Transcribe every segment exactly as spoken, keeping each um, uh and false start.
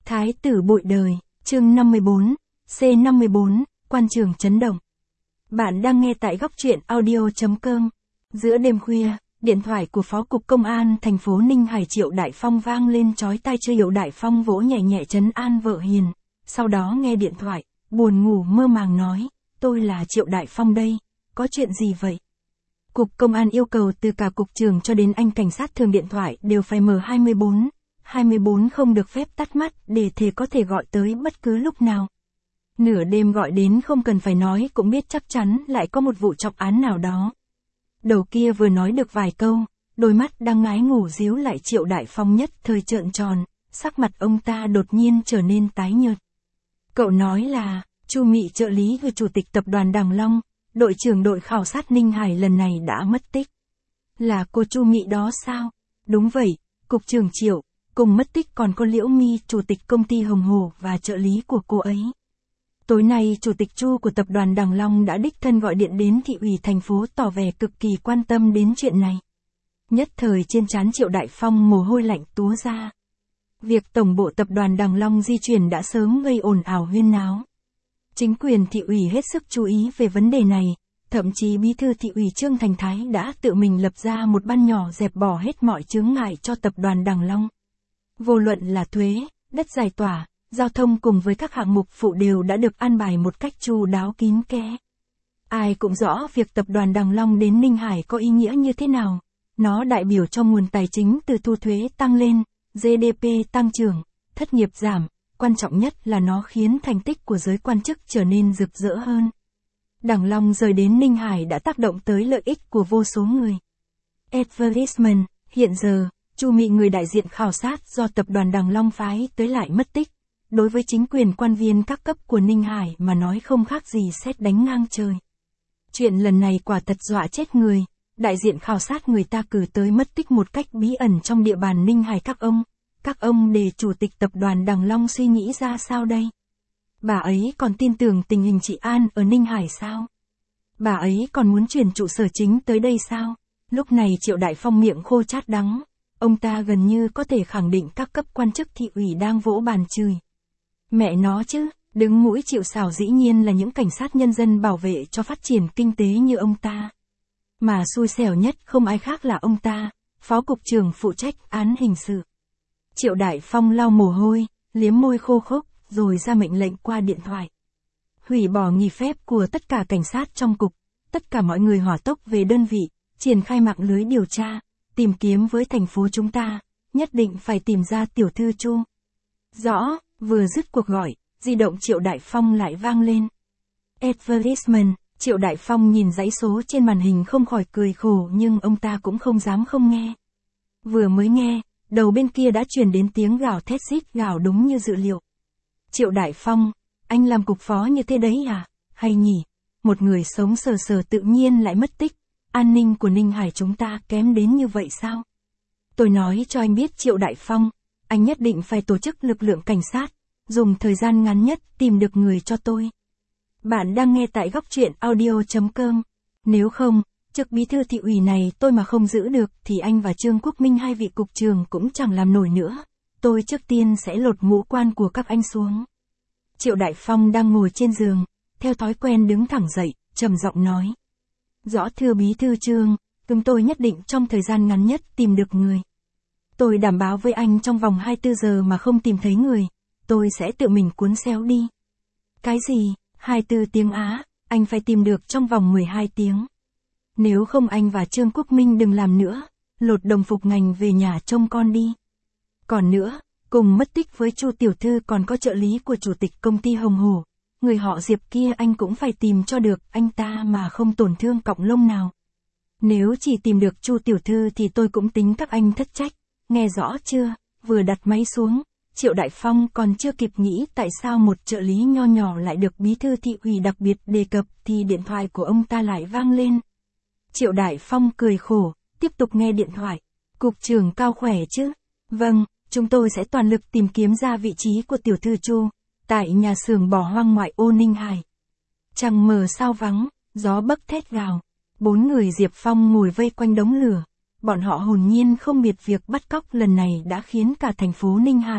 Thái tử bội đời, chương năm mươi bốn, C năm mươi bốn, quan trường chấn động. Bạn đang nghe tại góc truyện audio chấm com. Giữa đêm khuya, điện thoại của Phó Cục Công an thành phố Ninh Hải Triệu Đại Phong vang lên chói tai. Triệu Đại Phong vỗ nhẹ nhẹ trấn an vợ hiền, sau đó nghe điện thoại, buồn ngủ mơ màng nói, tôi là Triệu Đại Phong đây, có chuyện gì vậy? Cục Công an yêu cầu từ cả cục trưởng cho đến anh cảnh sát thường điện thoại đều phải mở hai mươi bốn, hai mươi bốn không được phép tắt mắt để thề có thể gọi tới bất cứ lúc nào. Nửa đêm gọi đến không cần phải nói cũng biết chắc chắn lại có một vụ trọng án nào đó. Đầu kia vừa nói được vài câu, đôi mắt đang ngái ngủ díu lại Triệu Đại Phong nhất thời trợn tròn, sắc mặt ông ta đột nhiên trở nên tái nhợt. Cậu nói là, Chu Mị trợ lý của Chủ tịch Tập đoàn Đằng Long, đội trưởng đội khảo sát Ninh Hải lần này đã mất tích. Là cô Chu Mị đó sao? Đúng vậy, Cục trưởng Triệu, cùng mất tích còn có Liễu My, Chủ tịch công ty Hồng Hồ và trợ lý của cô ấy. Tối nay Chủ tịch Chu của Tập đoàn Đằng Long đã đích thân gọi điện đến thị ủy thành phố tỏ vẻ cực kỳ quan tâm đến chuyện này. Nhất thời trên trán Triệu Đại Phong mồ hôi lạnh túa ra. Việc tổng bộ Tập đoàn Đằng Long di chuyển đã sớm gây ồn ào huyên náo. Chính quyền thị ủy hết sức chú ý về vấn đề này, thậm chí bí thư thị ủy Trương Thành Thái đã tự mình lập ra một ban nhỏ dẹp bỏ hết mọi chướng ngại cho Tập đoàn Đằng Long. Vô luận là thuế, đất giải tỏa, giao thông cùng với các hạng mục phụ đều đã được an bài một cách chu đáo kín kẽ. Ai cũng rõ việc Tập đoàn Đằng Long đến Ninh Hải có ý nghĩa như thế nào. Nó đại biểu cho nguồn tài chính từ thu thuế tăng lên, giê đê pê tăng trưởng, thất nghiệp giảm, quan trọng nhất là nó khiến thành tích của giới quan chức trở nên rực rỡ hơn. Đằng Long rời đến Ninh Hải đã tác động tới lợi ích của vô số người. Advertisement, hiện giờ, Chu Mị người đại diện khảo sát do Tập đoàn Đằng Long phái tới lại mất tích. Đối với chính quyền quan viên các cấp của Ninh Hải mà nói không khác gì sét đánh ngang trời. Chuyện lần này quả thật dọa chết người, đại diện khảo sát người ta cử tới mất tích một cách bí ẩn trong địa bàn Ninh Hải các ông. Các ông để Chủ tịch Tập đoàn Đằng Long suy nghĩ ra sao đây? Bà ấy còn tin tưởng tình hình trị an ở Ninh Hải sao? Bà ấy còn muốn chuyển trụ sở chính tới đây sao? Lúc này Triệu Đại Phong miệng khô chát đắng, ông ta gần như có thể khẳng định các cấp quan chức thị ủy đang vỗ bàn chửi. Mẹ nó chứ, đứng mũi chịu sào dĩ nhiên là những cảnh sát nhân dân bảo vệ cho phát triển kinh tế như ông ta. Mà xui xẻo nhất không ai khác là ông ta, Phó Cục trưởng phụ trách án hình sự. Triệu Đại Phong lau mồ hôi, liếm môi khô khốc, rồi ra mệnh lệnh qua điện thoại. Hủy bỏ nghỉ phép của tất cả cảnh sát trong cục, tất cả mọi người hỏa tốc về đơn vị, triển khai mạng lưới điều tra, tìm kiếm với thành phố chúng ta, nhất định phải tìm ra tiểu thư Chu. Rõ, vừa dứt cuộc gọi, di động Triệu Đại Phong lại vang lên. Advertisement, Triệu Đại Phong nhìn dãy số trên màn hình không khỏi cười khổ nhưng ông ta cũng không dám không nghe. Vừa mới nghe, đầu bên kia đã truyền đến tiếng gào thét rít gào đúng như dự liệu. Triệu Đại Phong, anh làm cục phó như thế đấy à? Hay nhỉ? Một người sống sờ sờ tự nhiên lại mất tích. An ninh của Ninh Hải chúng ta kém đến như vậy sao? Tôi nói cho anh biết Triệu Đại Phong, anh nhất định phải tổ chức lực lượng cảnh sát, dùng thời gian ngắn nhất tìm được người cho tôi. Bạn đang nghe tại góc truyện audio chấm com. Nếu không, chức bí thư thị ủy này tôi mà không giữ được thì anh và Trương Quốc Minh hai vị cục trưởng cũng chẳng làm nổi nữa. Tôi trước tiên sẽ lột ngũ quan của các anh xuống. Triệu Đại Phong đang ngồi trên giường, theo thói quen đứng thẳng dậy, trầm giọng nói. Rõ thưa bí thư Trương, chúng tôi nhất định trong thời gian ngắn nhất tìm được người. Tôi đảm bảo với anh trong vòng hai mươi tư giờ mà không tìm thấy người, tôi sẽ tự mình cuốn xéo đi. Cái gì, hai mươi tư tiếng á, anh phải tìm được trong vòng mười hai tiếng. Nếu không anh và Trương Quốc Minh đừng làm nữa, lột đồng phục ngành về nhà trông con đi. Còn nữa, cùng mất tích với Chu tiểu thư còn có trợ lý của Chủ tịch công ty Hồng Hồ. Người họ Diệp kia anh cũng phải tìm cho được anh ta mà không tổn thương cọng lông nào. Nếu chỉ tìm được Chu tiểu thư thì tôi cũng tính các anh thất trách. Nghe rõ chưa? Vừa đặt máy xuống, Triệu Đại Phong còn chưa kịp nghĩ tại sao một trợ lý nho nhỏ lại được bí thư thị ủy đặc biệt đề cập thì điện thoại của ông ta lại vang lên. Triệu Đại Phong cười khổ, tiếp tục nghe điện thoại. Cục trưởng Cao khỏe chứ? Vâng, chúng tôi sẽ toàn lực tìm kiếm ra vị trí của tiểu thư Chu, tại nhà xưởng bỏ hoang ngoại ô Ninh Hải. Trăng mờ sao vắng, gió bấc thét gào. Bốn người Diệp Phong ngồi vây quanh đống lửa. Bọn họ hồn nhiên không biết việc bắt cóc lần này đã khiến cả thành phố Ninh Hải,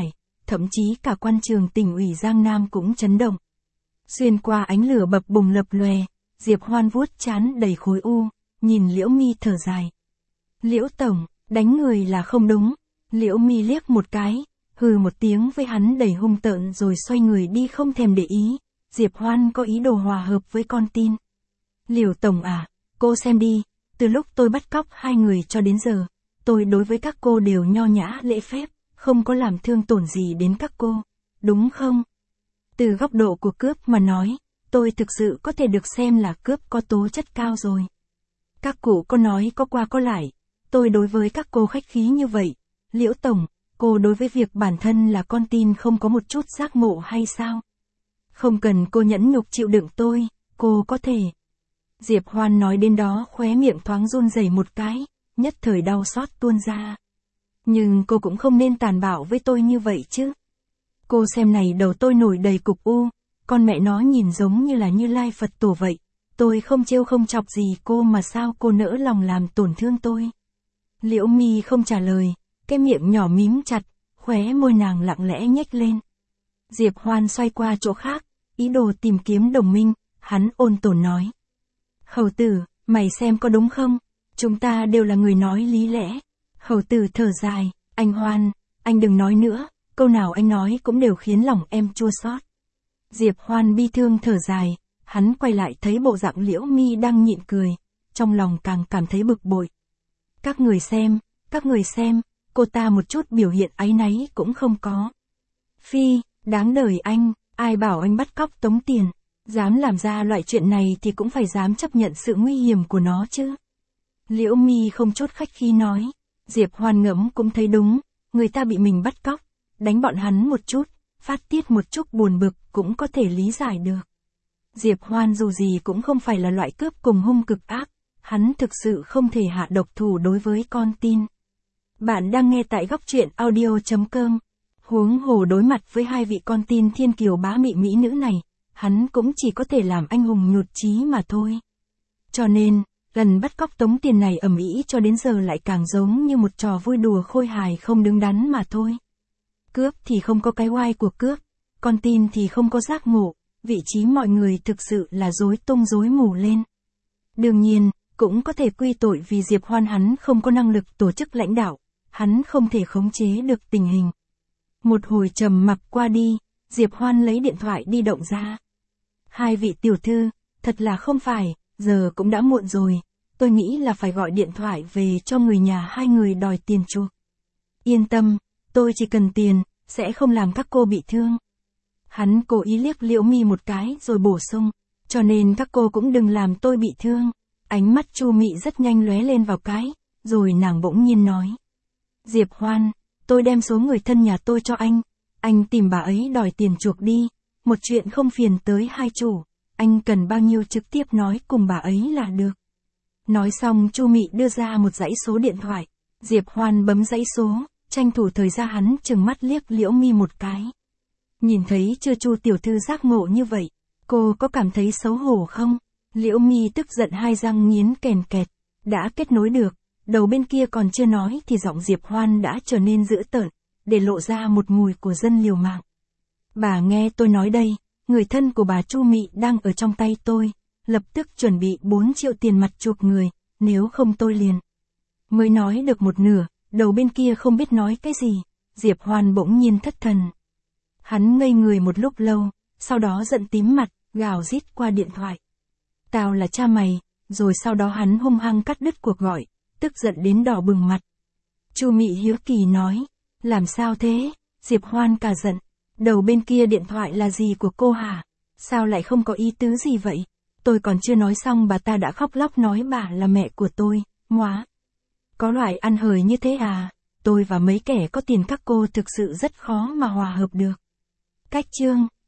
thậm chí cả quan trường tỉnh ủy Giang Nam cũng chấn động. Xuyên qua ánh lửa bập bùng lập lòe, Diệp Hoan vuốt trán đầy khối u, nhìn Liễu Mi thở dài. Liễu tổng, đánh người là không đúng. Liễu Mi liếc một cái, hừ một tiếng với hắn đầy hung tợn rồi xoay người đi không thèm để ý. Diệp Hoan có ý đồ hòa hợp với con tin. Liễu tổng à, cô xem đi, từ lúc tôi bắt cóc hai người cho đến giờ, tôi đối với các cô đều nho nhã lễ phép, không có làm thương tổn gì đến các cô, đúng không? Từ góc độ của cướp mà nói, tôi thực sự có thể được xem là cướp có tố chất cao rồi. Các cụ có nói có qua có lại, tôi đối với các cô khách khí như vậy. Liễu tổng, cô đối với việc bản thân là con tin không có một chút giác ngộ hay sao? Không cần cô nhẫn nhục chịu đựng tôi, cô có thể. Diệp Hoan nói đến đó khóe miệng thoáng run rẩy một cái, nhất thời đau xót tuôn ra. Nhưng cô cũng không nên tàn bạo với tôi như vậy chứ. Cô xem này, đầu tôi nổi đầy cục u, con mẹ nó nhìn giống như là Như Lai Phật Tổ vậy. Tôi không trêu không chọc gì cô mà sao cô nỡ lòng làm tổn thương tôi. Liễu Mi không trả lời, cái miệng nhỏ mím chặt, khóe môi nàng lặng lẽ nhếch lên. Diệp Hoan xoay qua chỗ khác, ý đồ tìm kiếm đồng minh, hắn ôn tồn nói. Hầu tử, mày xem có đúng không? Chúng ta đều là người nói lý lẽ. Hầu tử thở dài, anh Hoan, anh đừng nói nữa, câu nào anh nói cũng đều khiến lòng em chua xót. Diệp Hoan bi thương thở dài, hắn quay lại thấy bộ dạng Liễu Mi đang nhịn cười, trong lòng càng cảm thấy bực bội. Các người xem, các người xem, cô ta một chút biểu hiện áy náy cũng không có. Phi, đáng đời anh, ai bảo anh bắt cóc tống tiền, dám làm ra loại chuyện này thì cũng phải dám chấp nhận sự nguy hiểm của nó chứ. Liễu Mi không chút khách khí nói, Diệp Hoan ngẫm cũng thấy đúng, người ta bị mình bắt cóc, đánh bọn hắn một chút, phát tiết một chút buồn bực cũng có thể lý giải được. Diệp Hoan dù gì cũng không phải là loại cướp cùng hung cực ác, hắn thực sự không thể hạ độc thủ đối với con tin. Bạn đang nghe tại góc truyện audio chấm com. Huống hồ đối mặt với hai vị con tin thiên kiều bá mị mỹ nữ này, hắn cũng chỉ có thể làm anh hùng nhụt chí mà thôi. Cho nên, lần bắt cóc tống tiền này ầm ĩ cho đến giờ lại càng giống như một trò vui đùa khôi hài không đứng đắn mà thôi. Cướp thì không có cái oai của cướp, con tin thì không có giác ngộ, vị trí mọi người thực sự là rối tung rối mù lên. Đương nhiên, cũng có thể quy tội vì Diệp Hoan hắn không có năng lực tổ chức lãnh đạo, hắn không thể khống chế được tình hình. Một hồi trầm mặc qua đi, Diệp Hoan lấy điện thoại di động ra. Hai vị tiểu thư, thật là không phải, giờ cũng đã muộn rồi, tôi nghĩ là phải gọi điện thoại về cho người nhà hai người đòi tiền chuộc. Yên tâm, tôi chỉ cần tiền, sẽ không làm các cô bị thương. Hắn cố ý liếc Liễu Mi một cái rồi bổ sung, cho nên các cô cũng đừng làm tôi bị thương. Ánh mắt Chu Mị rất nhanh lóe lên vào cái, rồi nàng bỗng nhiên nói. Diệp Hoan, tôi đem số người thân nhà tôi cho anh, anh tìm bà ấy đòi tiền chuộc đi, một chuyện không phiền tới hai chủ, anh cần bao nhiêu trực tiếp nói cùng bà ấy là được. Nói xong Chu Mị đưa ra một dãy số điện thoại, Diệp Hoan bấm dãy số, tranh thủ thời gian hắn trừng mắt liếc Liễu Mi một cái. Nhìn thấy chưa Chu tiểu thư giác ngộ như vậy, cô có cảm thấy xấu hổ không? Liễu Mi tức giận hai răng nghiến kèn kẹt, đã kết nối được, đầu bên kia còn chưa nói thì giọng Diệp Hoan đã trở nên dữ tợn, để lộ ra một mùi của dân liều mạng. Bà nghe tôi nói đây, người thân của bà Chu Mị đang ở trong tay tôi, lập tức chuẩn bị bốn triệu tiền mặt chuộc người, nếu không tôi liền. Mới nói được một nửa, đầu bên kia không biết nói cái gì, Diệp Hoan bỗng nhiên thất thần. Hắn ngây người một lúc lâu, sau đó giận tím mặt, gào rít qua điện thoại. Tao là cha mày, rồi sau đó hắn hung hăng cắt đứt cuộc gọi, tức giận đến đỏ bừng mặt. Chu Mị hiếu kỳ nói, làm sao thế? Diệp Hoan cả giận, đầu bên kia điện thoại là gì của cô hả? Sao lại không có ý tứ gì vậy? Tôi còn chưa nói xong bà ta đã khóc lóc nói bà là mẹ của tôi, ngoá. Có loại ăn hời như thế à? Tôi và mấy kẻ có tiền các cô thực sự rất khó mà hòa hợp được. Cách chương